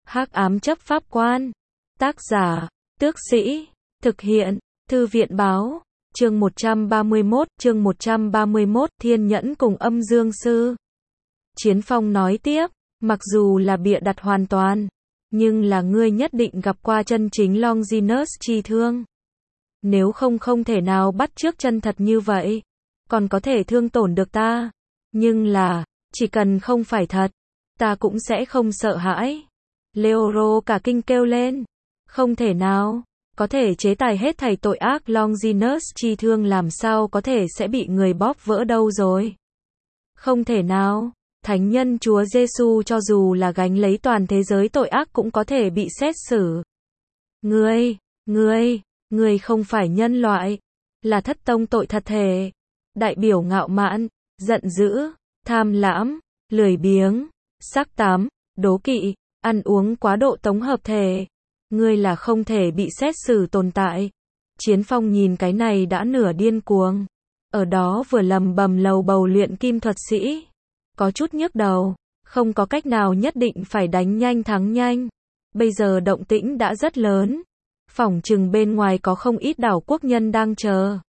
Hắc ám chấp pháp quan. Tác giả, Tước Sĩ. Thực hiện, Thư viện báo. Chương 131, Thiên Nhẫn cùng Âm Dương Sư. Chiến Phong nói tiếp, mặc dù là bịa đặt hoàn toàn, nhưng là ngươi nhất định gặp qua chân chính Longinus chi thương. Nếu không thể nào bắt chước chân thật như vậy, còn có thể thương tổn được ta. Nhưng là, chỉ cần không phải thật, ta cũng sẽ không sợ hãi. Leoro cả kinh kêu lên, không thể nào, có thể chế tài hết thảy tội ác Longinus chi thương làm sao có thể sẽ bị người bóp vỡ đâu rồi. Không thể nào, Thánh nhân Chúa Giêsu cho dù là gánh lấy toàn thế giới tội ác cũng có thể bị xét xử. Ngươi không phải nhân loại, là thất tông tội thật thể. Đại biểu ngạo mạn, giận dữ, tham lãm, lười biếng, sắc tám, đố kỵ, ăn uống quá độ tổng hợp thể. Ngươi là không thể bị xét xử tồn tại. Chiến Phong nhìn cái này đã nửa điên cuồng. Ở đó vừa lầm bầm lầu bầu luyện kim thuật sĩ. Có chút nhức đầu, không có cách nào nhất định phải đánh nhanh thắng nhanh. Bây giờ động tĩnh đã rất lớn. Phỏng chừng bên ngoài có không ít đảo quốc nhân đang chờ.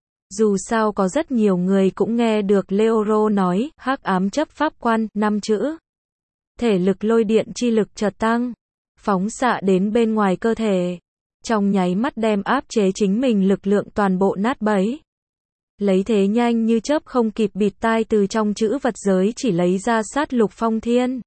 Dù sao có rất nhiều người cũng nghe được Leoro nói, hắc ám chấp pháp quan, 5 chữ. Thể lực lôi điện chi lực chợt tăng, phóng xạ đến bên ngoài cơ thể. Trong nháy mắt đem áp chế chính mình lực lượng toàn bộ nát bấy. Lấy thế nhanh như chớp không kịp bịt tai từ trong chữ vật giới chỉ lấy ra sát lục phong thiên.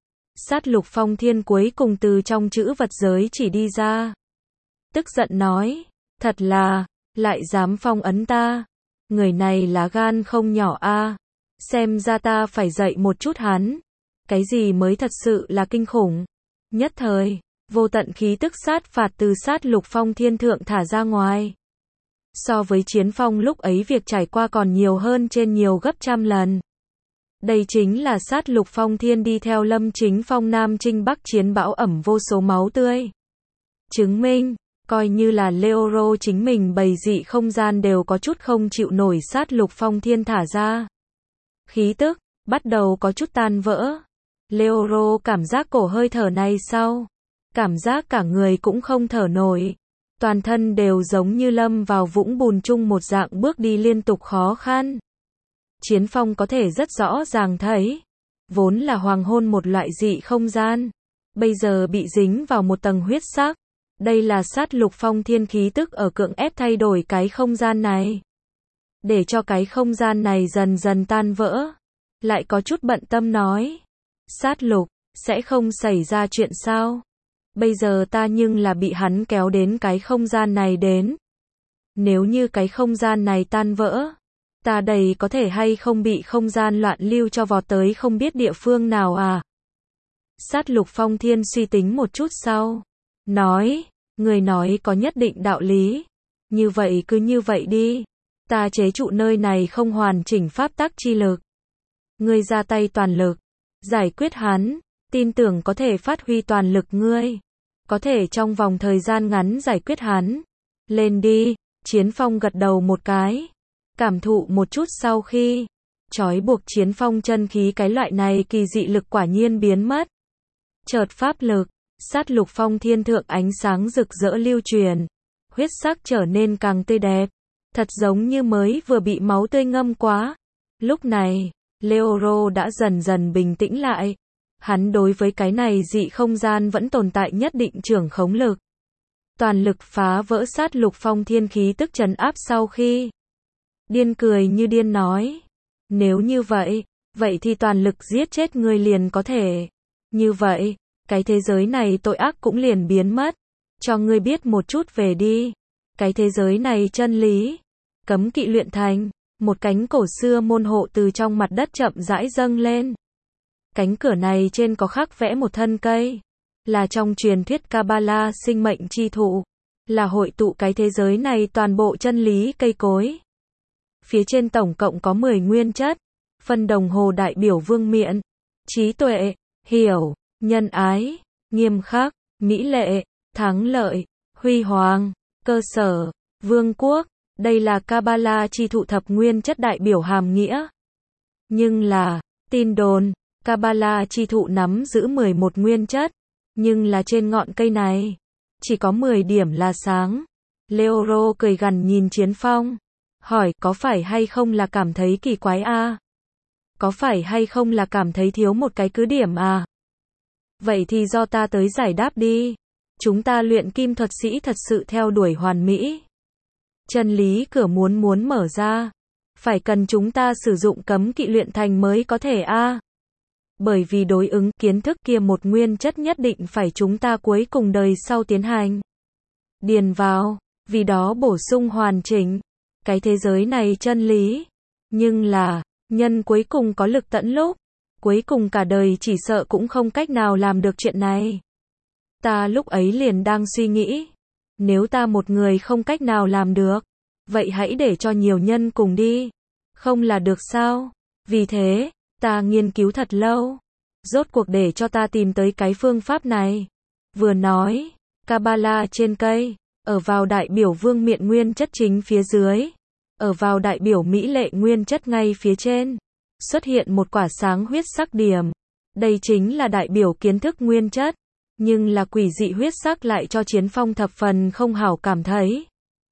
Sát lục phong thiên cuối cùng từ trong chữ vật giới chỉ đi ra. Tức giận nói, thật là, lại dám phong ấn ta. Người này lá gan không nhỏ a. Xem ra ta phải dạy một chút hắn. Cái gì mới thật sự là kinh khủng. Nhất thời, vô tận khí tức sát phạt từ sát lục phong thiên thượng thả ra ngoài. So với Chiến Phong lúc ấy việc trải qua còn nhiều hơn trên nhiều gấp trăm lần. Đây chính là sát lục phong thiên đi theo Lâm Chính Phong Nam Chinh Bắc chiến bão ẩm vô số máu tươi. Chứng minh, coi như là Leoro chính mình bày dị không gian đều có chút không chịu nổi sát lục phong thiên thả ra. Khí tức, bắt đầu có chút tan vỡ. Leoro cảm giác cổ hơi thở này sau. Cảm giác cả người cũng không thở nổi. Toàn thân đều giống như lâm vào vũng bùn chung một dạng bước đi liên tục khó khăn. Chiến Phong có thể rất rõ ràng thấy. Vốn là hoàng hôn một loại dị không gian. Bây giờ bị dính vào một tầng huyết sắc. Đây là sát lục phong thiên khí tức ở cưỡng ép thay đổi cái không gian này. Để cho cái không gian này dần dần tan vỡ. Lại có chút bận tâm nói. Sát lục, sẽ không xảy ra chuyện sao? Bây giờ ta nhưng là bị hắn kéo đến cái không gian này đến. Nếu như cái không gian này tan vỡ, ta đầy có thể hay không bị không gian loạn lưu cho vọt tới không biết địa phương nào à? Sát lục phong thiên suy tính một chút sau. Nói, người nói có nhất định đạo lý. Như vậy cứ như vậy đi. Ta chế trụ nơi này không hoàn chỉnh pháp tắc chi lực. Ngươi ra tay toàn lực. Giải quyết hắn. Tin tưởng có thể phát huy toàn lực ngươi. Có thể trong vòng thời gian ngắn giải quyết hắn. Lên đi. Chiến Phong gật đầu một cái. Cảm thụ một chút sau khi trói buộc Chiến Phong chân khí cái loại này kỳ dị lực quả nhiên biến mất. Chợt pháp lực. Sát lục phong thiên thượng ánh sáng rực rỡ lưu truyền. Huyết sắc trở nên càng tươi đẹp. Thật giống như mới vừa bị máu tươi ngâm quá. Lúc này, Leoro đã dần dần bình tĩnh lại. Hắn đối với cái này dị không gian vẫn tồn tại nhất định trưởng khống lực. Toàn lực phá vỡ sát lục phong thiên khí tức trấn áp sau khi. Điên cười như điên nói. Nếu như vậy, vậy thì toàn lực giết chết ngươi liền có thể. Như vậy, cái thế giới này tội ác cũng liền biến mất. Cho ngươi biết một chút về đi. Cái thế giới này chân lý. Cấm kỵ luyện thành. Một cánh cổ xưa môn hộ từ trong mặt đất chậm rãi dâng lên. Cánh cửa này trên có khắc vẽ một thân cây. Là trong truyền thuyết Kabbalah sinh mệnh chi thụ. Là hội tụ cái thế giới này toàn bộ chân lý cây cối. Phía trên tổng cộng có 10 nguyên chất. Phân đồng hồ đại biểu vương miện. Trí tuệ, hiểu, nhân ái, nghiêm khắc, mỹ lệ, thắng lợi, huy hoàng, cơ sở, vương quốc. Đây là Kabbalah chi thụ thập nguyên chất đại biểu hàm nghĩa. Nhưng là, tin đồn, Kabbalah chi thụ nắm giữ 11 nguyên chất. Nhưng là trên ngọn cây này, chỉ có 10 điểm là sáng. Leoro cười gằn nhìn Chiến Phong, hỏi có phải hay không là cảm thấy kỳ quái à? Có phải hay không là cảm thấy thiếu một cái cứ điểm à? Vậy thì do ta tới giải đáp đi. Chúng ta luyện kim thuật sĩ thật sự theo đuổi hoàn mỹ. Chân lý cửa muốn mở ra, phải cần chúng ta sử dụng cấm kỵ luyện thành mới có thể a. Bởi vì đối ứng kiến thức kia một nguyên chất nhất định phải chúng ta cuối cùng đời sau tiến hành điền vào, vì đó bổ sung hoàn chỉnh cái thế giới này chân lý. Nhưng là, nhân cuối cùng có lực tận lúc, cuối cùng cả đời chỉ sợ cũng không cách nào làm được chuyện này. Ta lúc ấy liền đang suy nghĩ, nếu ta một người không cách nào làm được, vậy hãy để cho nhiều nhân cùng đi, không là được sao? Vì thế, ta nghiên cứu thật lâu, rốt cuộc để cho ta tìm tới cái phương pháp này. Vừa nói, Kabbalah trên cây, ở vào đại biểu vương miện nguyên chất chính phía dưới, ở vào đại biểu mỹ lệ nguyên chất ngay phía trên, xuất hiện một quả sáng huyết sắc điểm. Đây chính là đại biểu kiến thức nguyên chất, nhưng là quỷ dị huyết sắc lại cho Chiến Phong thập phần không hảo cảm thấy.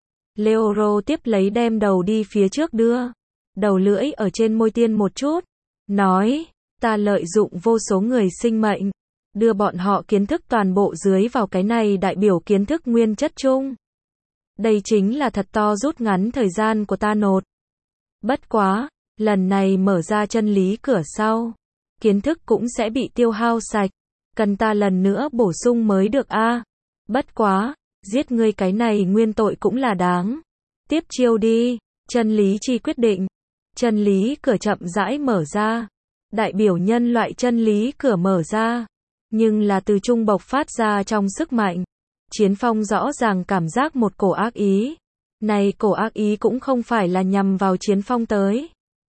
Leoro tiếp lấy đem đầu đi phía trước đưa, đầu lưỡi ở trên môi tiên một chút, nói, ta lợi dụng vô số người sinh mệnh, đưa bọn họ kiến thức toàn bộ dưới vào cái này đại biểu kiến thức nguyên chất chung. Đây chính là thật to rút ngắn thời gian của ta nột. Bất quá, lần này mở ra chân lý cửa sau, kiến thức cũng sẽ bị tiêu hao sạch, cần ta lần nữa bổ sung mới được a. Bất quá, giết ngươi cái này nguyên tội cũng là đáng. Tiếp chiêu đi, chân lý chi quyết định. Chân lý cửa chậm rãi mở ra, đại biểu nhân loại chân lý cửa mở ra, nhưng là từ trung bộc phát ra trong sức mạnh. Chiến Phong rõ ràng cảm giác một cổ ác ý. Này cổ ác ý cũng không phải là nhằm vào Chiến Phong tới,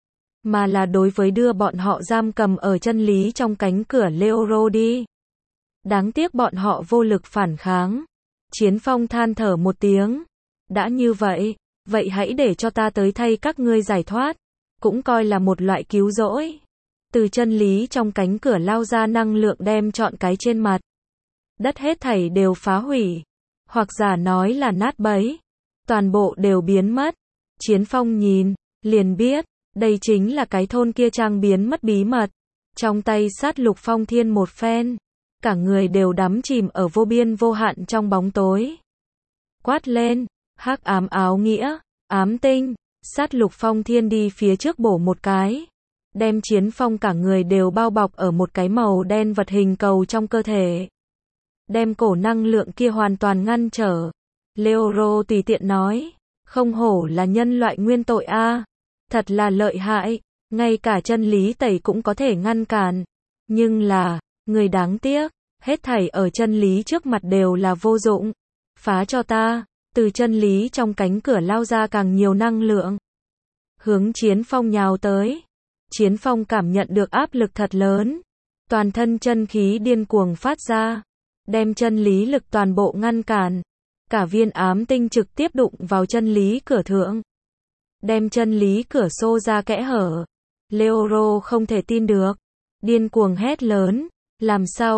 mà là đối với đưa bọn họ giam cầm ở chân lý trong cánh cửa Leoro đi. Đáng tiếc bọn họ vô lực phản kháng. Chiến Phong than thở một tiếng. Đã như vậy, vậy hãy để cho ta tới thay các ngươi giải thoát, cũng coi là một loại cứu rỗi. Từ chân lý trong cánh cửa lao ra năng lượng đem trọn cái trên mặt đất hết thảy đều phá hủy, hoặc giả nói là nát bấy, toàn bộ đều biến mất. Chiến Phong nhìn, liền biết, đây chính là cái thôn kia trang biến mất bí mật. Trong tay sát lục phong thiên một phen, cả người đều đắm chìm ở vô biên vô hạn trong bóng tối. Quát lên, hắc ám áo nghĩa, ám tinh, sát lục phong thiên đi phía trước bổ một cái, đem Chiến Phong cả người đều bao bọc ở một cái màu đen vật hình cầu trong cơ thể. Đem cổ năng lượng kia hoàn toàn ngăn trở. Leoro tùy tiện nói, không hổ là nhân loại nguyên tội a, thật là lợi hại, ngay cả chân lý tẩy cũng có thể ngăn cản. Nhưng là, người đáng tiếc, hết thảy ở chân lý trước mặt đều là vô dụng. Phá cho ta, từ chân lý trong cánh cửa lao ra càng nhiều năng lượng, hướng Chiến Phong nhào tới. Chiến Phong cảm nhận được áp lực thật lớn, toàn thân chân khí điên cuồng phát ra, đem chân lý lực toàn bộ ngăn cản. Cả viên ám tinh trực tiếp đụng vào chân lý cửa thượng, đem chân lý cửa xô ra kẽ hở. Leoro không thể tin được, điên cuồng hét lớn, làm sao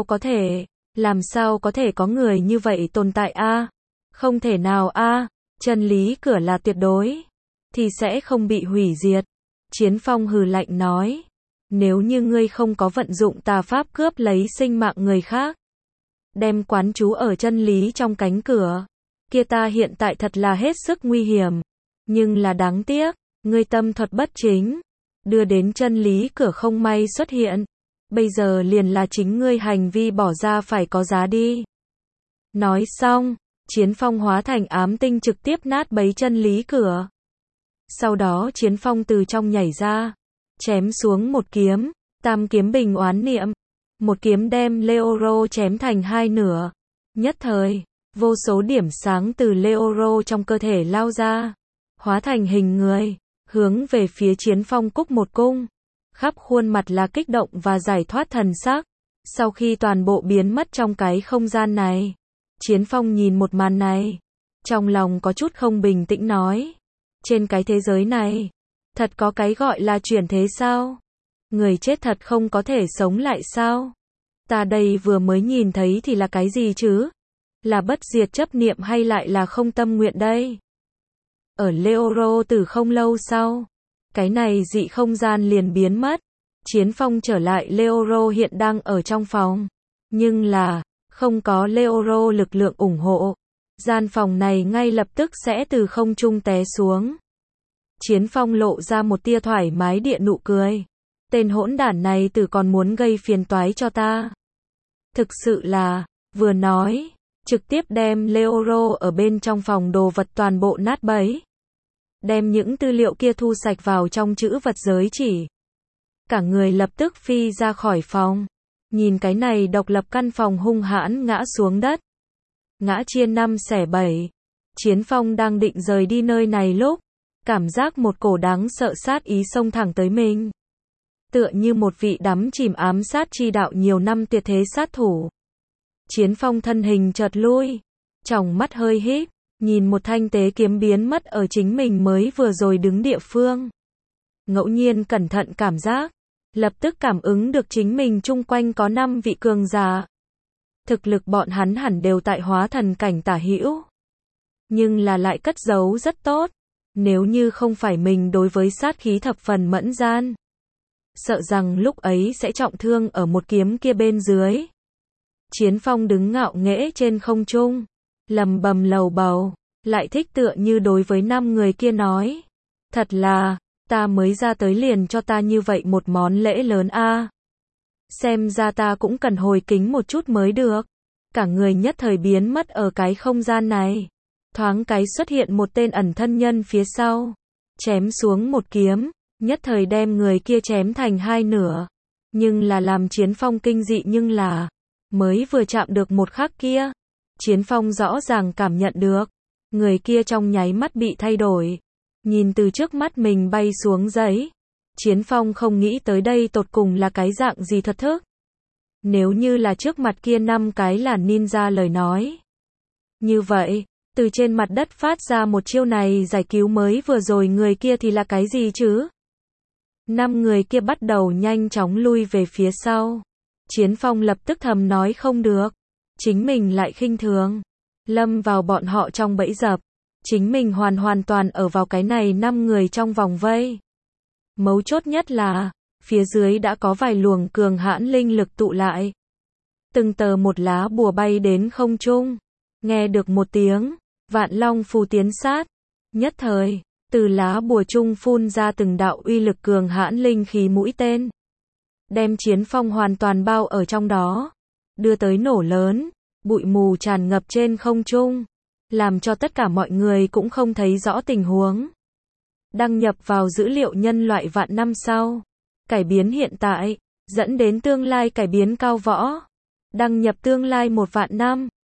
có thể có người như vậy tồn tại a? Không thể nào a, chân lý cửa là tuyệt đối, thì sẽ không bị hủy diệt. Chiến Phong hừ lạnh nói, nếu như ngươi không có vận dụng tà pháp cướp lấy sinh mạng người khác, đem quán trú ở chân lý trong cánh cửa, kia ta hiện tại thật là hết sức nguy hiểm. Nhưng là đáng tiếc, ngươi tâm thuật bất chính, đưa đến chân lý cửa không may xuất hiện. Bây giờ liền là chính ngươi hành vi bỏ ra phải có giá đi. Nói xong, Chiến Phong hóa thành ám tinh trực tiếp nát bấy chân lý cửa. Sau đó Chiến Phong từ trong nhảy ra, chém xuống một kiếm, tam kiếm bình oán niệm. Một kiếm đem Leoro chém thành hai nửa. Nhất thời, vô số điểm sáng từ Leoro trong cơ thể lao ra, hóa thành hình người, hướng về phía Chiến Phong cúc một cung. Khắp khuôn mặt là kích động và giải thoát thần sắc. Sau khi toàn bộ biến mất trong cái không gian này, Chiến Phong nhìn một màn này, trong lòng có chút không bình tĩnh nói, trên cái thế giới này, thật có cái gọi là chuyển thế sao? Người chết thật không có thể sống lại sao? Ta đây vừa mới nhìn thấy thì là cái gì chứ? Là bất diệt chấp niệm hay lại là không tâm nguyện đây? Ở Leoro từ không lâu sau, cái này dị không gian liền biến mất. Chiến Phong trở lại Leoro hiện đang ở trong phòng. Nhưng là, không có Leoro lực lượng ủng hộ. Gian phòng này ngay lập tức sẽ từ không trung té xuống. Chiến Phong lộ ra một tia thoải mái địa nụ cười. Tên hỗn đản này từ còn muốn gây phiền toái cho ta. Thực sự là, vừa nói, trực tiếp đem Leoro ở bên trong phòng đồ vật toàn bộ nát bấy. Đem những tư liệu kia thu sạch vào trong trữ vật giới chỉ. Cả người lập tức phi ra khỏi phòng. Nhìn cái này độc lập căn phòng hung hãn ngã xuống đất. Ngã chia 5 xẻ 7. Chiến Phong đang định rời đi nơi này lúc, cảm giác một cổ đáng sợ sát ý xông thẳng tới mình. Tựa như một vị đắm chìm ám sát chi đạo nhiều năm tuyệt thế sát thủ. Chiến Phong thân hình chợt lui, tròng mắt hơi híp, nhìn một thanh tế kiếm biến mất ở chính mình mới vừa rồi đứng địa phương. Ngẫu nhiên cẩn thận cảm giác, lập tức cảm ứng được chính mình chung quanh có 5 vị cường giả. Thực lực bọn hắn hẳn đều tại hóa thần cảnh tả hữu. Nhưng là lại cất giấu rất tốt. Nếu như không phải mình đối với sát khí thập phần mẫn gian, sợ rằng lúc ấy sẽ trọng thương ở một kiếm kia bên dưới. Chiến Phong đứng ngạo nghễ trên không trung, lầm bầm lầu bầu, lại thích tựa như đối với 5 người kia nói. Thật là, ta mới ra tới liền cho ta như vậy một món lễ lớn a. Xem ra ta cũng cần hồi kính một chút mới được. Cả người nhất thời biến mất ở cái không gian này. Thoáng cái xuất hiện một tên ẩn thân nhân phía sau. Chém xuống một kiếm, nhất thời đem người kia chém thành 2 nửa. Nhưng là làm Chiến Phong kinh dị nhưng là, mới vừa chạm được một khắc kia. Chiến Phong rõ ràng cảm nhận được. Người kia trong nháy mắt bị thay đổi. Nhìn từ trước mắt mình bay xuống giấy. Chiến Phong không nghĩ tới đây tột cùng là cái dạng gì thật thức. Nếu như là trước mặt kia 5 cái là ninja lời nói. Như vậy, từ trên mặt đất phát ra một chiêu này giải cứu mới vừa rồi người kia thì là cái gì chứ? 5 người kia bắt đầu nhanh chóng lui về phía sau. Chiến Phong lập tức thầm nói không được. Chính mình lại khinh thường. Lâm vào bọn họ trong bẫy dập. Chính mình hoàn toàn ở vào cái này 5 người trong vòng vây. Mấu chốt nhất là, phía dưới đã có vài luồng cường hãn linh lực tụ lại. Từng tờ một lá bùa bay đến không trung. Nghe được một tiếng, vạn long phù tiến sát. Nhất thời, từ lá bùa trung phun ra từng đạo uy lực cường hãn linh khí mũi tên. Đem Chiến Phong hoàn toàn bao ở trong đó. Đưa tới nổ lớn, bụi mù tràn ngập trên không trung. Làm cho tất cả mọi người cũng không thấy rõ tình huống. Đăng nhập vào dữ liệu nhân loại vạn năm sau. Cải biến hiện tại, dẫn đến tương lai cải biến cao võ. Đăng nhập tương lai 1 vạn năm.